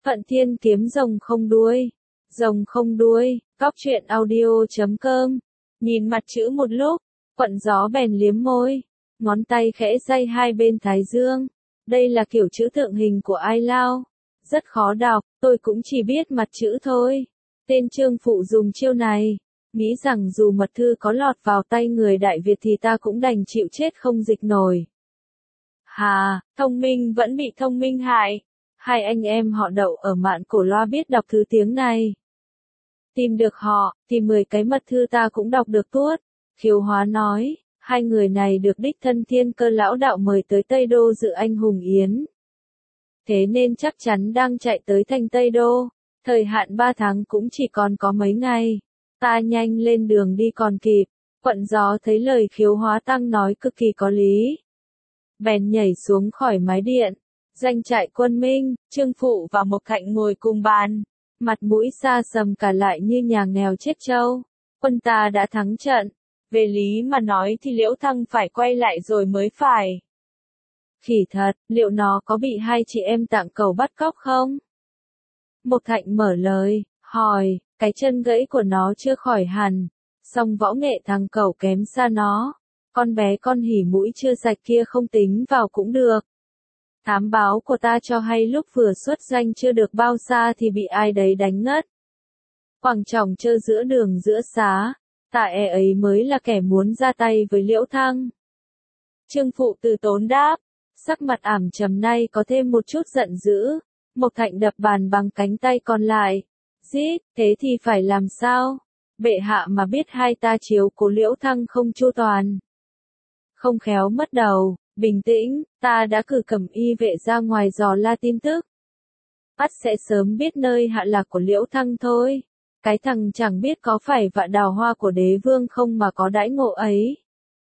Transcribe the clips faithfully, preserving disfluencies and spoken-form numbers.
Phận Thiên kiếm rồng không đuôi. Rồng không đuôi, cóc truyện audio chấm com. Nhìn mặt chữ một lúc, Quận Gió bèn liếm môi, ngón tay khẽ day hai bên thái dương. Đây là kiểu chữ tượng hình của ai lao? Rất khó đọc, tôi cũng chỉ biết mặt chữ thôi. Tên Trương Phụ dùng chiêu này, nghĩ rằng dù mật thư có lọt vào tay người Đại Việt thì ta cũng đành chịu chết không dịch nổi. Hà, thông minh vẫn bị thông minh hại. Hai anh em họ Đậu ở Mạn Cổ Loa biết đọc thứ tiếng này. Tìm được họ, thì mười cái mật thư ta cũng đọc được tuốt. Khiếu Hóa nói, hai người này được đích thân Thiên Cơ lão đạo mời tới Tây Đô dự anh hùng yến. Thế nên chắc chắn đang chạy tới thành Tây Đô. Thời hạn ba tháng cũng chỉ còn có mấy ngày. Ta nhanh lên đường đi còn kịp. Quận Gió thấy lời Khiếu Hóa Tăng nói cực kỳ có lý. Bèn nhảy xuống khỏi mái điện. Doanh trại Quân Minh, Trương Phụ và Mộc Thạnh ngồi cùng bàn. Mặt mũi xa sầm cả lại như nhà nghèo chết trâu. Quân ta đã thắng trận. Về lý mà nói thì Liễu Thăng phải quay lại rồi mới phải. Khỉ thật, liệu nó có bị hai chị em Tạng Cẩu bắt cóc không? Mộc Thạnh mở lời, hỏi, cái chân gãy của nó chưa khỏi hẳn. Song võ nghệ thằng Cẩu kém xa nó. Con bé con hỉ mũi chưa sạch kia không tính vào cũng được. Thám báo của ta cho hay lúc vừa xuất danh chưa được bao xa thì bị ai đấy đánh ngất. Quảng Trọng trơ giữa đường giữa xá, tạ e ấy mới là kẻ muốn ra tay với Liễu Thăng. Trương Phụ từ tốn đáp, sắc mặt ảm trầm nay có thêm một chút giận dữ. Mộc Thạnh đập bàn bằng cánh tay còn lại. Dít, thế thì phải làm sao? Bệ hạ mà biết hai ta chiếu cố Liễu Thăng không chu toàn. Không khéo mất đầu. Bình tĩnh, ta đã cử cẩm y vệ ra ngoài dò la tin tức. Ắt sẽ sớm biết nơi hạ lạc của Liễu Thăng thôi. Cái thằng chẳng biết có phải vạ đào hoa của đế vương không mà có đãi ngộ ấy.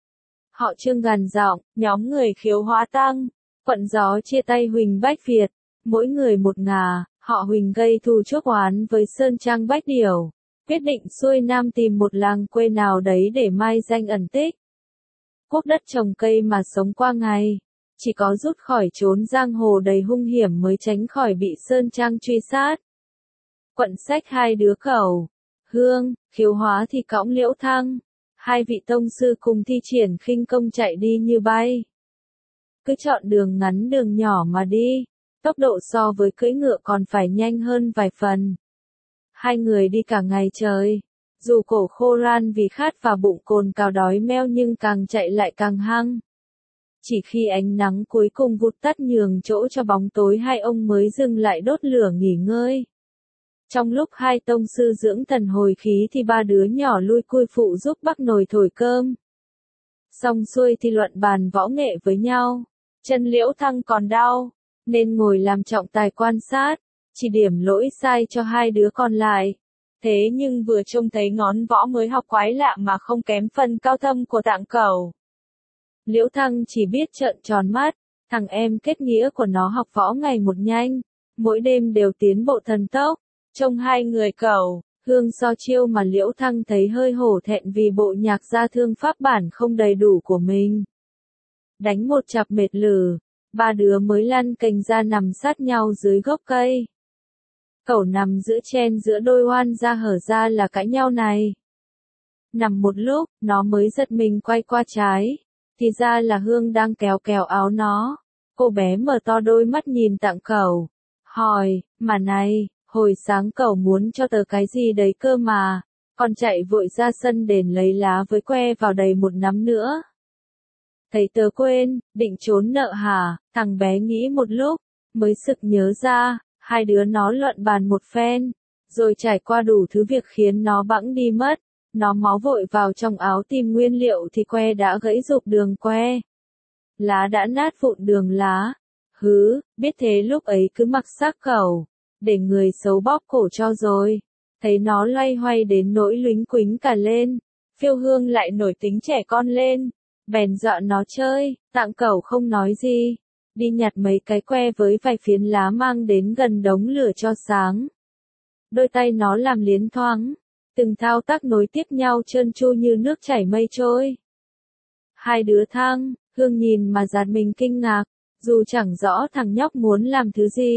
Họ Trương gằn giọng, nhóm người Khiếu Hóa Tăng. Quận Gió chia tay Huỳnh Bách Việt. Mỗi người một ngả, họ Huỳnh gây thù chuốc oán với Sơn Trang Bách Điểu. Quyết định xuôi nam tìm một làng quê nào đấy để mai danh ẩn tích. Quốc đất trồng cây mà sống qua ngày, chỉ có rút khỏi trốn giang hồ đầy hung hiểm mới tránh khỏi bị Sơn Trang truy sát. Quận Sách hai đứa Cẩu, Hương, Khiếu Hóa thì cõng Liễu Thăng, hai vị tông sư cùng thi triển khinh công chạy đi như bay. Cứ chọn đường ngắn đường nhỏ mà đi, tốc độ so với cưỡi ngựa còn phải nhanh hơn vài phần. Hai người đi cả ngày trời. Dù cổ khô ran vì khát và bụng cồn cào đói meo nhưng càng chạy lại càng hăng. Chỉ khi ánh nắng cuối cùng vụt tắt nhường chỗ cho bóng tối hai ông mới dừng lại đốt lửa nghỉ ngơi. Trong lúc hai tông sư dưỡng thần hồi khí thì ba đứa nhỏ lui cui phụ giúp bắc nồi thổi cơm. Xong xuôi thì luận bàn võ nghệ với nhau. Chân Liễu Thăng còn đau, nên ngồi làm trọng tài quan sát, chỉ điểm lỗi sai cho hai đứa còn lại. Thế nhưng vừa trông thấy ngón võ mới học quái lạ mà không kém phần cao thâm của Tạng Cẩu. Liễu Thăng chỉ biết trợn tròn mắt, thằng em kết nghĩa của nó học võ ngày một nhanh, mỗi đêm đều tiến bộ thần tốc. Trông hai người Cẩu, Hương so chiêu mà Liễu Thăng thấy hơi hổ thẹn vì bộ nhạc gia thương pháp bản không đầy đủ của mình. Đánh một chặp mệt lử, ba đứa mới lăn cành ra nằm sát nhau dưới gốc cây. Cẩu nằm giữa chen giữa đôi oan ra hở ra là cãi nhau này. Nằm một lúc, nó mới giật mình quay qua trái. Thì ra là Hương đang kéo kéo áo nó. Cô bé mở to đôi mắt nhìn Tạng Cẩu. Hỏi, mà này, hồi sáng cẩu muốn cho tớ cái gì đấy cơ mà. Còn chạy vội ra sân đền lấy lá với que vào đầy một nắm nữa. Thấy tớ quên, định trốn nợ hả? Thằng bé nghĩ một lúc, mới sực nhớ ra. Hai đứa nó luận bàn một phen, rồi trải qua đủ thứ việc khiến nó bẵng đi mất. Nó máu vội vào trong áo tìm nguyên liệu thì que đã gãy rục đường que. Lá đã nát vụn đường lá. Hứ, biết thế lúc ấy cứ mặc xác cẩu, để người xấu bóp cổ cho rồi. Thấy nó loay hoay đến nỗi lính quính cả lên. Phiêu Hương lại nổi tính trẻ con lên. Bèn dọa nó chơi, Tạng Cẩu không nói gì. Đi nhặt mấy cái que với vài phiến lá mang đến gần đống lửa cho sáng. Đôi tay nó làm liến thoáng, từng thao tác nối tiếp nhau trơn tru như nước chảy mây trôi. Hai đứa Thăng, Hương nhìn mà giạt mình kinh ngạc, dù chẳng rõ thằng nhóc muốn làm thứ gì.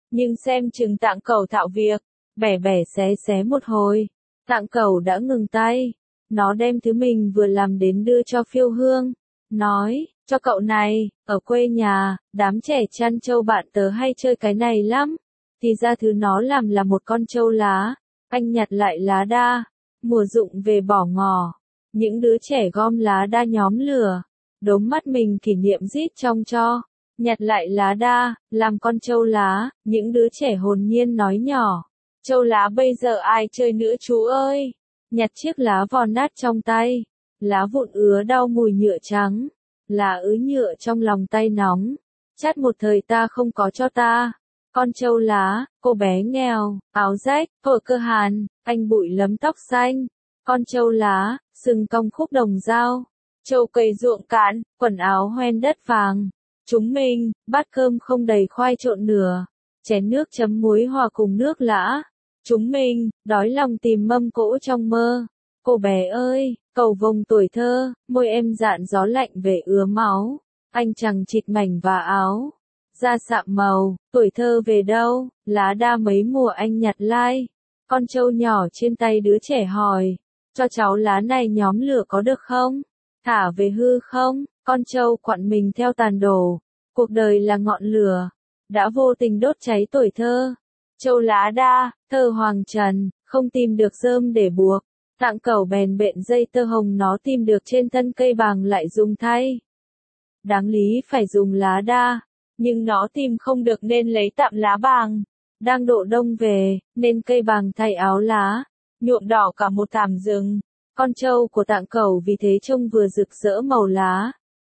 nhưng xem chừng tạng cẩu thạo việc, bẻ bẻ xé xé một hồi, tạng cẩu đã ngừng tay, nó đem thứ mình vừa làm đến đưa cho Phiêu Hương, nói, cho cậu này, ở quê nhà, đám trẻ chăn trâu bạn tớ hay chơi cái này lắm, thì ra thứ nó làm là một con trâu lá, anh nhặt lại lá đa, mùa rụng về bỏ ngỏ, những đứa trẻ gom lá đa nhóm lửa, đốm mắt mình kỷ niệm rít trong cho. Nhặt lại lá đa, làm con trâu lá, những đứa trẻ hồn nhiên nói nhỏ. Trâu lá bây giờ ai chơi nữa chú ơi? Nhặt chiếc lá vò nát trong tay. Lá vụn ứa đau mùi nhựa trắng. Lá ứ nhựa trong lòng tay nóng. Chát một thời ta không có cho ta. Con trâu lá, cô bé nghèo, áo rách, vợ cơ hàn, anh bụi lấm tóc xanh. Con trâu lá, sừng cong khúc đồng dao. Trâu cày ruộng cạn, quần áo hoen đất vàng. Chúng mình, bát cơm không đầy khoai trộn nửa, chén nước chấm muối hòa cùng nước lã. Chúng mình, đói lòng tìm mâm cỗ trong mơ. Cô bé ơi, cầu vồng tuổi thơ, môi em dạn gió lạnh về ứa máu. Anh chẳng chịt mảnh và áo, da sạm màu, tuổi thơ về đâu, lá đa mấy mùa anh nhặt lai. Con trâu nhỏ trên tay đứa trẻ hỏi, cho cháu lá này nhóm lửa có được không? Thả về hư không? Con trâu quặn mình theo tàn đổ, cuộc đời là ngọn lửa, đã vô tình đốt cháy tuổi thơ. Trâu lá đa, thơ hoàng trần, không tìm được rơm để buộc, tạng cẩu bèn bện dây tơ hồng nó tìm được trên thân cây bàng lại dùng thay. Đáng lý phải dùng lá đa, nhưng nó tìm không được nên lấy tạm lá bàng. Đang độ đông về, nên cây bàng thay áo lá, nhuộm đỏ cả một thảm rừng. Con trâu của tạng cẩu vì thế trông vừa rực rỡ màu lá,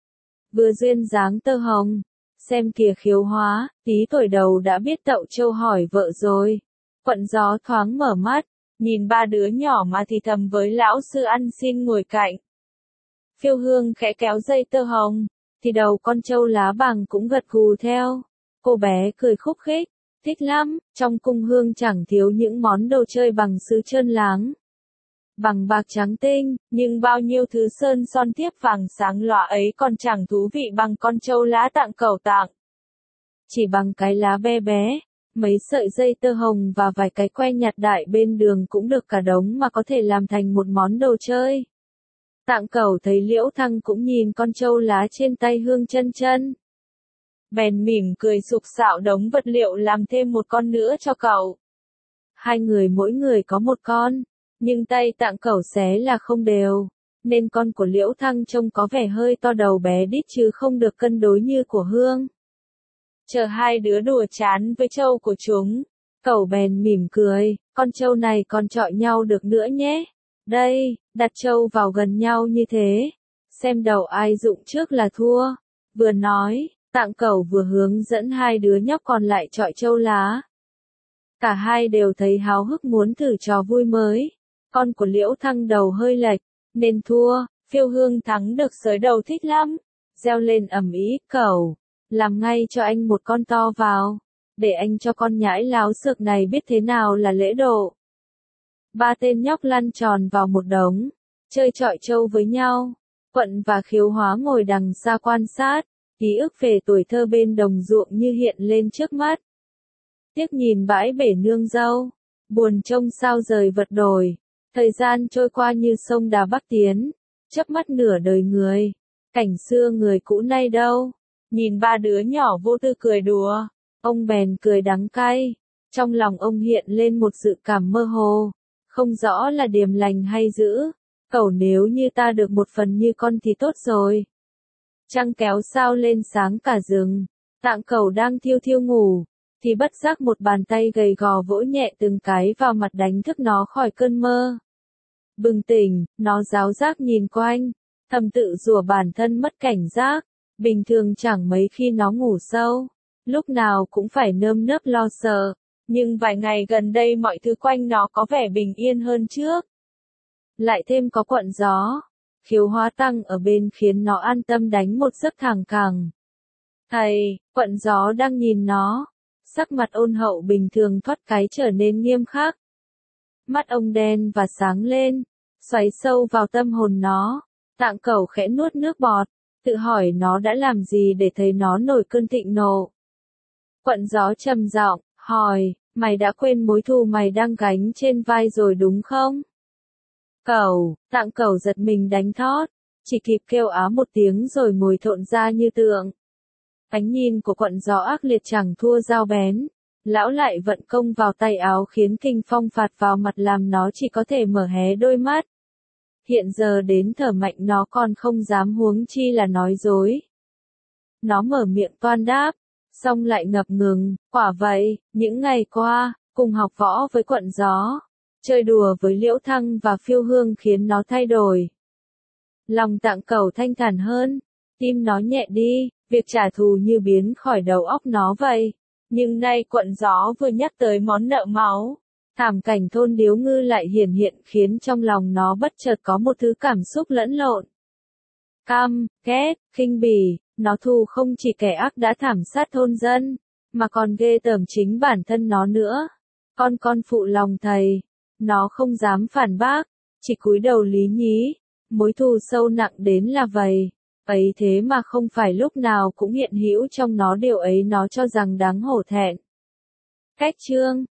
vừa duyên dáng tơ hồng. Xem kìa Khiếu Hóa, tí tuổi đầu đã biết tậu trâu hỏi vợ rồi. Quận Gió thoáng mở mắt, nhìn ba đứa nhỏ mà thì thầm với lão sư ăn xin ngồi cạnh. Phiêu Hương khẽ kéo dây tơ hồng, thì đầu con trâu lá bàng cũng gật gù theo. Cô bé cười khúc khích, thích lắm, trong cung hương chẳng thiếu những món đồ chơi bằng sứ trơn láng. Bằng bạc trắng tinh, nhưng bao nhiêu thứ sơn son thiếp vàng sáng lòa ấy còn chẳng thú vị bằng con trâu lá tạng cẩu tặng. Chỉ bằng cái lá bé bé, mấy sợi dây tơ hồng và vài cái que nhặt đại bên đường cũng được cả đống mà có thể làm thành một món đồ chơi. Tạng cẩu thấy Liễu Thăng cũng nhìn con trâu lá trên tay Hương Chân Chân, bèn mỉm cười sục sạo đống vật liệu làm thêm một con nữa cho cậu. Hai người mỗi người có một con. Nhưng tay tạng cẩu xé là không đều, nên con của Liễu Thăng trông có vẻ hơi to đầu bé đít chứ không được cân đối như của Hương. Chờ hai đứa đùa chán với trâu của chúng, cẩu bèn mỉm cười, con trâu này còn chọi nhau được nữa nhé. Đây, đặt trâu vào gần nhau như thế, xem đầu ai dụng trước là thua. Vừa nói, tạng cẩu vừa hướng dẫn hai đứa nhóc còn lại chọi trâu lá. Cả hai đều thấy háo hức muốn thử trò vui mới. Con của Liễu Thăng đầu hơi lệch, nên thua. Phiêu Hương thắng được sới đầu thích lắm, reo lên ầm ĩ, cẩu, làm ngay cho anh một con to vào, để anh cho con nhãi láo xược này biết thế nào là lễ độ. Ba tên nhóc lăn tròn vào một đống, chơi chọi trâu với nhau. Quận và Khiếu Hóa ngồi đằng xa quan sát, ký ức về tuổi thơ bên đồng ruộng như hiện lên trước mắt. Tiếc nhìn bãi bể nương dâu, buồn trông sao rời vật đổi. Thời gian trôi qua như sông Đà Bắc tiến, chớp mắt nửa đời người. Cảnh xưa người cũ nay đâu? Nhìn ba đứa nhỏ vô tư cười đùa, ông bèn cười đắng cay. Trong lòng ông hiện lên một dự cảm mơ hồ, không rõ là điềm lành hay dữ. Cẩu nếu như ta được một phần như con thì tốt rồi. Trăng kéo sao lên sáng cả rừng, tạng cẩu đang thiêu thiêu ngủ, thì bất giác một bàn tay gầy gò vỗ nhẹ từng cái vào mặt đánh thức nó khỏi cơn mơ. Bừng tỉnh, nó ráo rác nhìn quanh, thầm tự rủa bản thân mất cảnh giác. Bình thường chẳng mấy khi nó ngủ sâu, lúc nào cũng phải nơm nớp lo sợ, nhưng vài ngày gần đây mọi thứ quanh nó có vẻ bình yên hơn trước. Lại thêm có Quận Gió, Khiếu Hóa Tăng ở bên khiến nó an tâm đánh một giấc thẳng cẳng. Thầy, Quận Gió đang nhìn nó, sắc mặt ôn hậu bình thường thoát cái trở nên nghiêm khắc. Mắt ông đen và sáng lên, xoáy sâu vào tâm hồn nó. Tạng cẩu khẽ nuốt nước bọt, tự hỏi nó đã làm gì để thấy nó nổi cơn thịnh nộ. Quận Gió trầm giọng, hỏi, mày đã quên mối thù mày đang gánh trên vai rồi đúng không? Cẩu, Tạng Cẩu giật mình đánh thót, chỉ kịp kêu á một tiếng rồi ngồi thộn ra như tượng. Ánh nhìn của Quận Gió ác liệt chẳng thua dao bén. Lão lại vận công vào tay áo khiến kinh phong phạt vào mặt làm nó chỉ có thể mở hé đôi mắt. Hiện giờ đến thở mạnh nó còn không dám huống chi là nói dối. Nó mở miệng toan đáp, xong lại ngập ngừng, quả vậy, những ngày qua, cùng học võ với Quận Gió, chơi đùa với Liễu Thăng và Phiêu Hương khiến nó thay đổi. Lòng Tạng Cẩu thanh thản hơn, tim nó nhẹ đi, việc trả thù như biến khỏi đầu óc nó vậy. Nhưng nay Quận Gió vừa nhắc tới món nợ máu, thảm cảnh thôn Điếu Ngư lại hiển hiện khiến trong lòng nó bất chợt có một thứ cảm xúc lẫn lộn. Căm, ghét, khinh bỉ, nó thù không chỉ kẻ ác đã thảm sát thôn dân, mà còn ghê tởm chính bản thân nó nữa. Con con phụ lòng thầy, nó không dám phản bác, chỉ cúi đầu lý nhí, mối thù sâu nặng đến là vậy. Ấy thế mà không phải lúc nào cũng hiện hữu trong nó điều ấy nó cho rằng đáng hổ thẹn. Cách chương